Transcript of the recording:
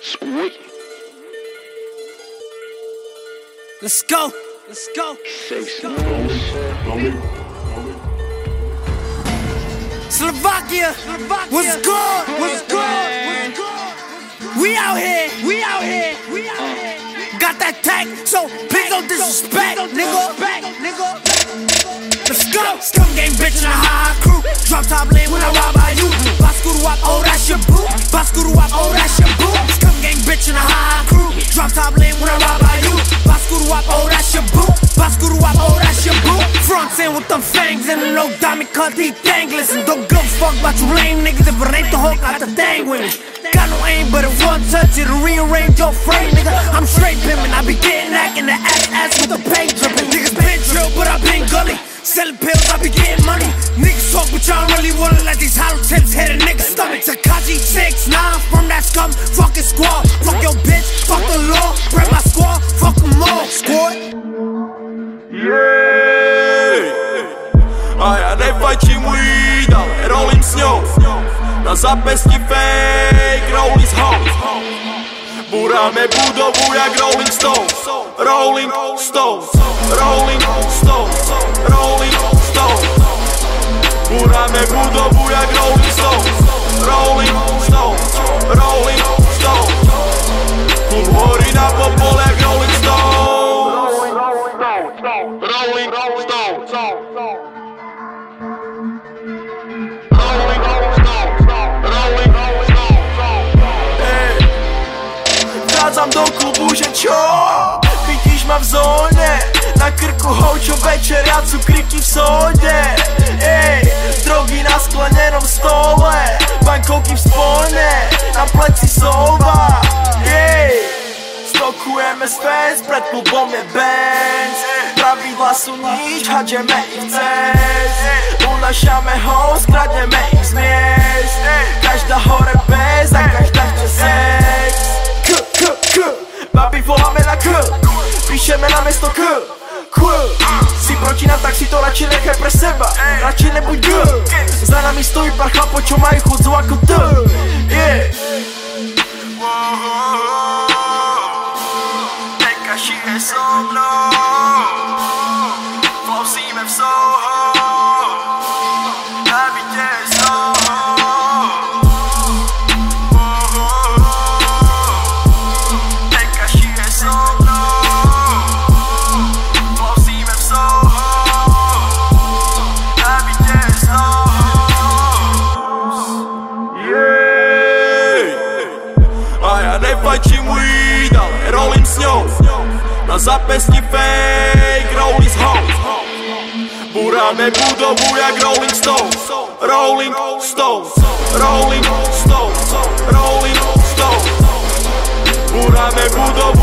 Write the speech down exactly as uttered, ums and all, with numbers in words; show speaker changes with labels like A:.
A: Sweet.
B: Let's go. Let's go. Slovakia. What's good? What's good? We out here. We out here. We out here. Got that tag, so please don't disrespect, nigga. Let's go. Scum gang bitch in a high crew. Drop top lane when I ride by you. Baskuru wap, oh that's your boo. Baskuru wap, oh that's your boo. Scum gang bitch in a high crew. Drop top lane when I ride by you. Baskuru wap, oh that's your boo. Baskuru wap, oh that's your boo. Fronts in with them fangs and no diamond cut these danglers. And don't give a fuck about you lame niggas if it ain't the Hulk, got the thing with me. Got no aim, but if one touch it'll rearrange your frame, nigga. I'm straight pimpin', I be getting that in the ass ass with the paint drippin'. Niggas been drill, but I been gully. Selling pills, I be getting money. Niggas talk, but y'all really wanna let these hollow tips hit a nigga's stomach. Takashi six nine from that scum, fucking squad. Fuck your bitch, fuck the law. Grab my squad, fuck them all. Squad.
C: Yeah. A ja nefajčím weed, ale rolím s ňou. Na zápesti fake, rolling s house. Buráme budovu jak Rolling Stones. Rolling Stones, Rolling Stones, Rolling Stones. Buráme budovu jak Rolling Stones. Rolling Stones, Rolling Stones. Kul horí na popole jak Rolling Stones. Rolling Stones. Wracam do klubu, że cio. Widzisz ma w zonie. Na krku hołcio večer, ja cukryki w sodzie. Ej, drogi na skleněnom stole. Bankoky v spolne, na pleci soba. Ej, stokujeme spec, pred klubom je Benz. Pravidla sú nič, hadžeme ich cez. Unašame ho, skradneme ich z miest. Každá hore bez a každá chce sex. K, k, k, babi voláme na K. Píšeme na mesto K. K, si proti nám, tak si to radši nechaj pre seba. Radši nebuď G. Za nami stojí pár chlapov, čo majú chudzu ako T. Yeah. Tekaši je so mnou. Flousíme v Soho. Na bytě je Soho. Tekaši je so mnou. Flousíme v Soho. Na bytě je Soho. Yeah. A ja nefajčím weed, ale rolím s ňou. Na zápesti fake, rolling s house. Buráme budovu jak Rolling Stones. Rolling Stones, Rolling Stones, Rolling Stones. Buráme budovu